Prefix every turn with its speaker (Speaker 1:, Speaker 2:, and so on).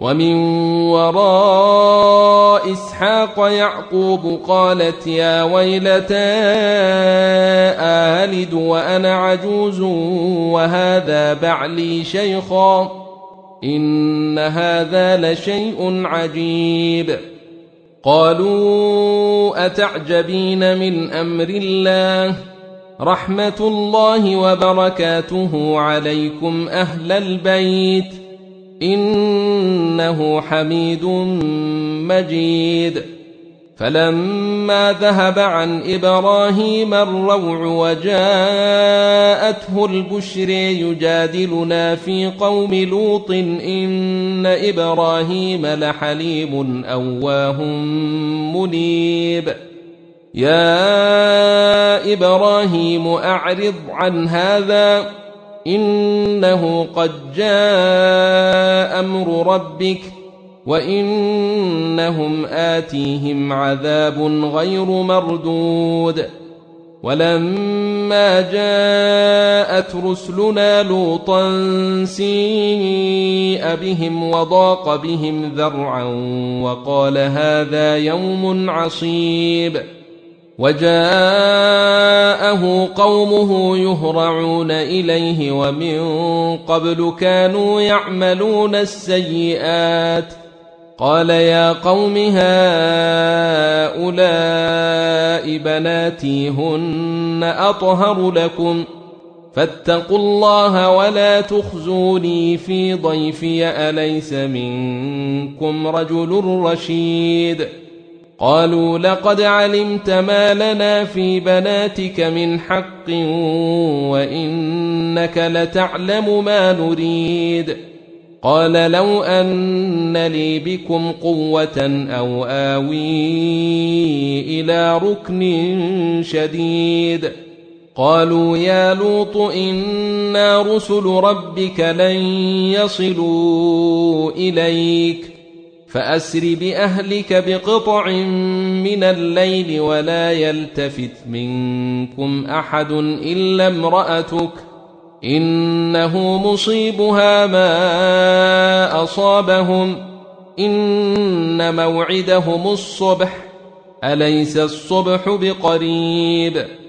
Speaker 1: ومن وراء إسحاق يعقوب قالت يا ويلتى آلد وأنا عجوز وهذا بعلي شيخا إن هذا لشيء عجيب. قالوا أتعجبين من أمر الله رحمة الله وبركاته عليكم أهل البيت إنه حميد مجيد. فلما ذهب عن إبراهيم الروع وجاءته البشر يجادلنا في قوم لوط إن إبراهيم لحليم أواه منيب. يا إبراهيم أعرض عن هذا إنه قد جاء أمر ربك وإنهم آتيهم عذاب غير مردود. ولما جاءت رسلنا لوطا سيء بهم وضاق بهم ذرعا وقال هذا يوم عصيب. وجاءه قومه يهرعون إليه ومن قبل كانوا يعملون السيئات قال يا قوم هؤلاء بناتي هن أطهر لكم فاتقوا الله ولا تخزوني في ضيفي أليس منكم رجل رشيد. قالوا لقد علمت ما لنا في بناتك من حق وإنك لتعلم ما نريد. قال لو أن لي بكم قوة أو آوي إلى ركن شديد. قالوا يا لوط إنا رسل ربك لن يصلوا إليك فأسر بأهلك بقطع من الليل ولا يلتفت منكم أحد إلا امرأتك إنه مصيبها ما أصابهم إن موعدهم الصبح أليس الصبح بقريب.